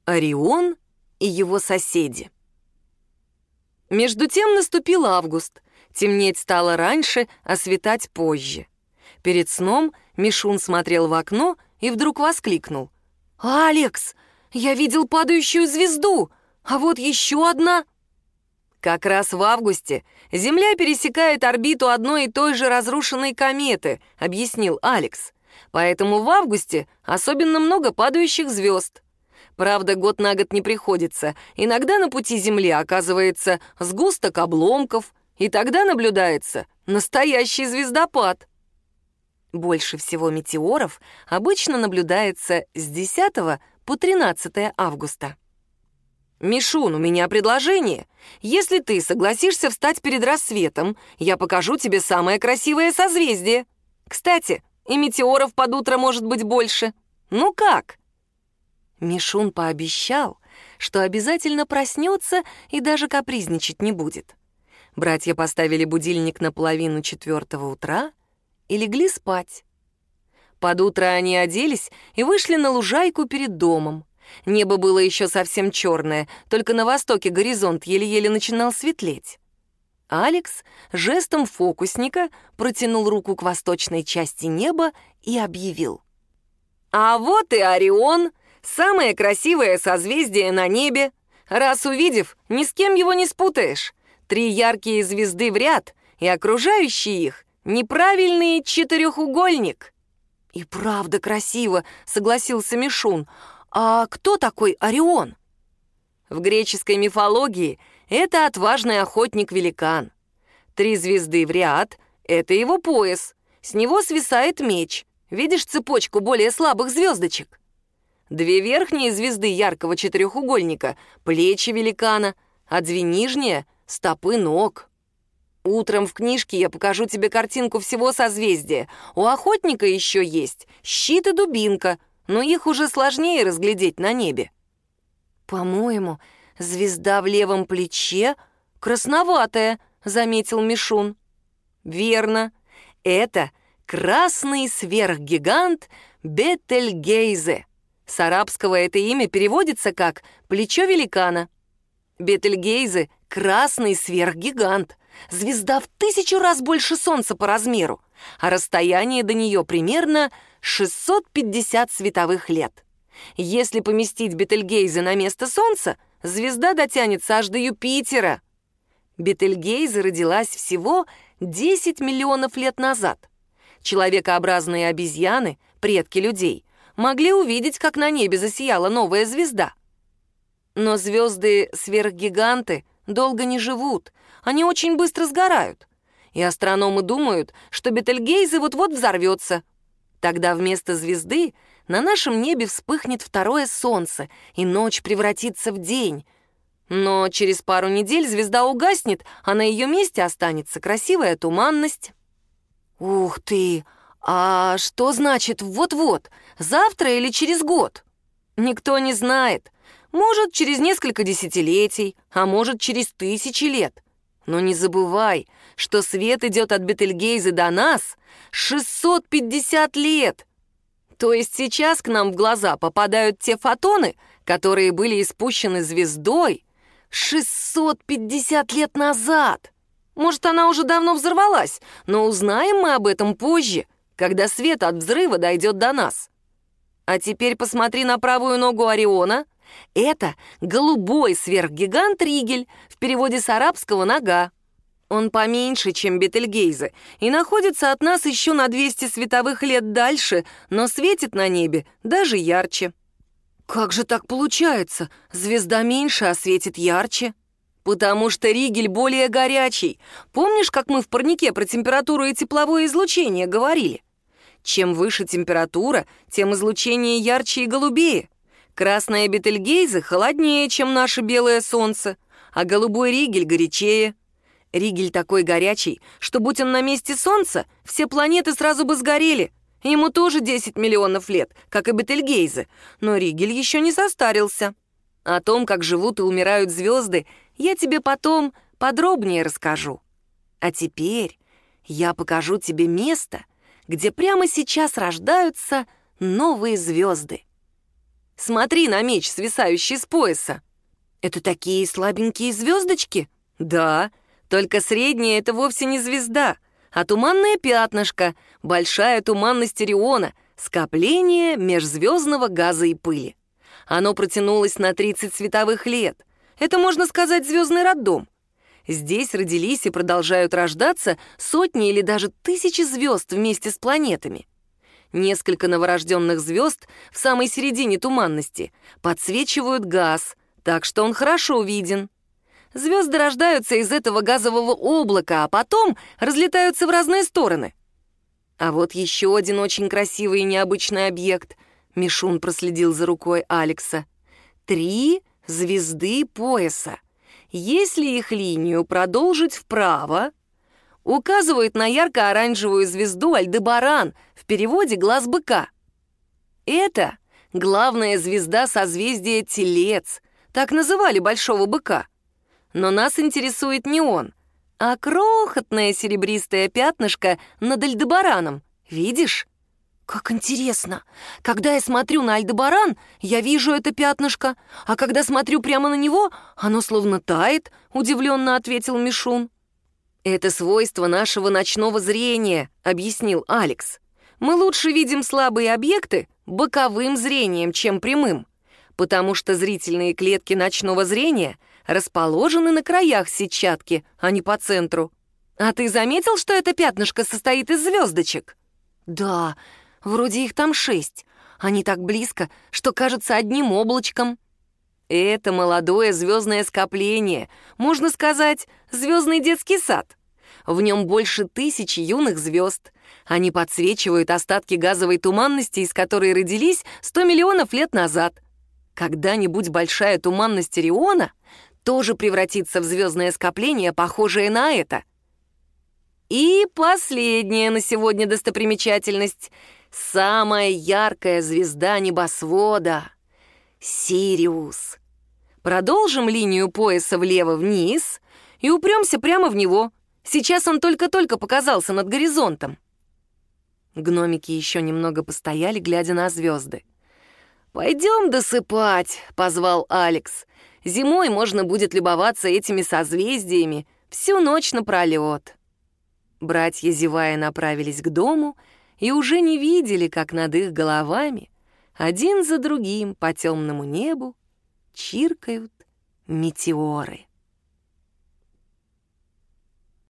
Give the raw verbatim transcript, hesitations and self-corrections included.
Орион и его соседи. Между тем наступил август. Темнеть стало раньше, а светать позже. Перед сном Мишун смотрел в окно и вдруг воскликнул: «Алекс, я видел падающую звезду, а вот еще одна!» Как раз в августе Земля пересекает орбиту одной и той же разрушенной кометы, объяснил Алекс. Поэтому в августе особенно много падающих звезд. Правда, год на год не приходится. Иногда на пути Земли оказывается сгусток обломков, и тогда наблюдается настоящий звездопад. Больше всего метеоров обычно наблюдается с десятого по тринадцатое августа. «Мишун, у меня предложение. Если ты согласишься встать перед рассветом, я покажу тебе самое красивое созвездие. Кстати, и метеоров под утро может быть больше. Ну как?» Мишун пообещал, что обязательно проснется и даже капризничать не будет. Братья поставили будильник на половину четвертого утра и легли спать. Под утро они оделись и вышли на лужайку перед домом. Небо было еще совсем черное, только на востоке горизонт еле-еле начинал светлеть. Алекс жестом фокусника протянул руку к восточной части неба и объявил: «А вот и Орион, самое красивое созвездие на небе. Раз увидев, ни с кем его не спутаешь. Три яркие звезды в ряд, и окружающий их неправильный четырехугольник». «И правда красиво», — согласился Мишун. «А кто такой Орион?» В греческой мифологии это отважный охотник-великан. Три звезды в ряд — это его пояс. С него свисает меч. Видишь цепочку более слабых звездочек? Две верхние звезды яркого четырехугольника — плечи великана, а две нижние — стопы ног. Утром в книжке я покажу тебе картинку всего созвездия. У охотника еще есть щит и дубинка, но их уже сложнее разглядеть на небе. «По-моему, звезда в левом плече красноватая», — заметил Мишун. «Верно. Это красный сверхгигант Бетельгейзе. С арабского это имя переводится как «плечо великана». Бетельгейзе — красный сверхгигант. Звезда в тысячу раз больше Солнца по размеру, а расстояние до нее примерно шестьсот пятьдесят световых лет. Если поместить Бетельгейзе на место Солнца, звезда дотянется аж до Юпитера. Бетельгейзе родилась всего десять миллионов лет назад. Человекообразные обезьяны, предки людей, могли увидеть, как на небе засияла новая звезда. Но звезды-сверхгиганты долго не живут, они очень быстро сгорают. И астрономы думают, что Бетельгейзе вот-вот взорвется. Тогда вместо звезды на нашем небе вспыхнет второе солнце, и ночь превратится в день. Но через пару недель звезда угаснет, а на ее месте останется красивая туманность. Ух ты! А что значит «вот-вот»? Завтра или через год? Никто не знает. Может, через несколько десятилетий, а может, через тысячи лет. Но не забывай, что свет идет от Бетельгейзе до нас шестьсот пятьдесят лет. То есть сейчас к нам в глаза попадают те фотоны, которые были испущены звездой шестьсот пятьдесят лет назад. Может, она уже давно взорвалась, но узнаем мы об этом позже, когда свет от взрыва дойдет до нас. А теперь посмотри на правую ногу Ориона. Это голубой сверхгигант Ригель, в переводе с арабского «нога». Он поменьше, чем Бетельгейзе, и находится от нас еще на двести световых лет дальше, но светит на небе даже ярче. Как же так получается? Звезда меньше, а светит ярче. Потому что Ригель более горячий. Помнишь, как мы в парнике про температуру и тепловое излучение говорили? Чем выше температура, тем излучение ярче и голубее. Красное Бетельгейзе холоднее, чем наше белое солнце, а голубой Ригель горячее. Ригель такой горячий, что, будь он на месте солнца, все планеты сразу бы сгорели. Ему тоже десять миллионов лет, как и Бетельгейзе, но Ригель еще не состарился. О том, как живут и умирают звезды, я тебе потом подробнее расскажу. А теперь я покажу тебе место, где прямо сейчас рождаются новые звезды. Смотри на меч, свисающий с пояса». «Это такие слабенькие звездочки?» «Да, только средняя — это вовсе не звезда, а туманное пятнышко, большая туманность Ориона, скопление межзвездного газа и пыли. Оно протянулось на тридцать световых лет. Это, можно сказать, звездный роддом. Здесь родились и продолжают рождаться сотни или даже тысячи звезд вместе с планетами. Несколько новорожденных звезд в самой середине туманности подсвечивают газ, так что он хорошо виден. Звезды рождаются из этого газового облака, а потом разлетаются в разные стороны. А вот еще один очень красивый и необычный объект. Мишун проследил за рукой Алекса. Три звезды пояса. Если их линию продолжить вправо, указывает на ярко-оранжевую звезду Альдебаран, в переводе «глаз быка». Это главная звезда созвездия Телец, так называли большого быка. Но нас интересует не он, а крохотное серебристое пятнышко над Альдебараном. Видишь? Как интересно. Когда я смотрю на Альдебаран, я вижу это пятнышко, а когда смотрю прямо на него, оно словно тает, удивленно ответил Мишун. «Это свойство нашего ночного зрения», — объяснил Алекс. «Мы лучше видим слабые объекты боковым зрением, чем прямым, потому что зрительные клетки ночного зрения расположены на краях сетчатки, а не по центру. А ты заметил, что это пятнышко состоит из звездочек?» «Да, вроде их там шесть. Они так близко, что кажутся одним облачком». Это молодое звездное скопление, можно сказать, звездный детский сад. В нем больше тысячи юных звезд. Они подсвечивают остатки газовой туманности, из которой родились сто миллионов лет назад. Когда-нибудь большая туманность Ориона тоже превратится в звездное скопление, похожее на это. И последняя на сегодня достопримечательность. Самая яркая звезда небосвода — Сириус. Продолжим линию пояса влево-вниз и упремся прямо в него. Сейчас он только-только показался над горизонтом. Гномики еще немного постояли, глядя на звезды. «Пойдем досыпать», — позвал Алекс. «Зимой можно будет любоваться этими созвездиями всю ночь напролет». Братья, зевая, направились к дому и уже не видели, как над их головами один за другим по темному небу чиркают метеоры.